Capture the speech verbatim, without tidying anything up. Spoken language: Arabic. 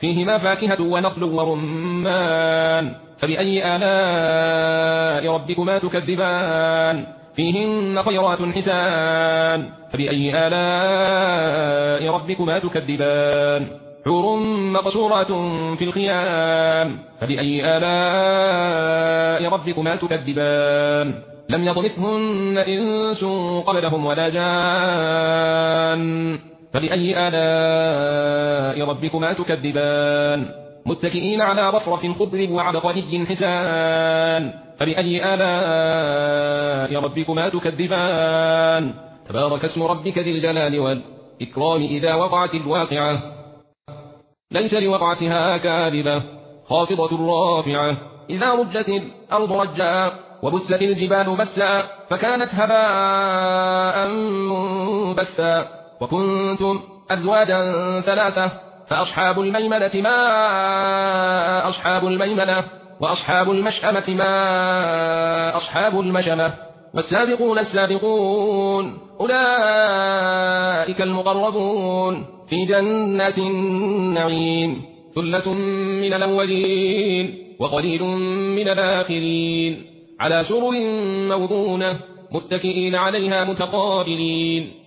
فيهما فاكهة ونخل ورمان فبأي آلاء ربكما تكذبان فيهن خيرات حسان فبأي آلاء ربكما تكذبان حور مقصورات في الخيام فبأي آلاء ربكما تكذبان لم يطمثهن إنس قبلهم ولا جان فبأي آلاء ربكما تكذبان متكئين على رفرف خضر وعبقري حسان فبأي آلاء ربكما تكذبان تبارك اسم ربك ذي الجلال والإكرام إذا وقعت الواقعة ليس لوقعتها كاذبة خافضة رافعة إذا رجت الأرض رجا وبست الجبال بسا فكانت هباء منبثا وكنتم أزواجا ثلاثة فأصحاب الميمنة ما أصحاب الميمنة وأصحاب المشأمة ما أصحاب المشأمة والسابقون السابقون أولئك المقربون في جنات النعيم ثلة من الأولين وقليل من الآخرين على سرر موضونة متكئين عليها متقابلين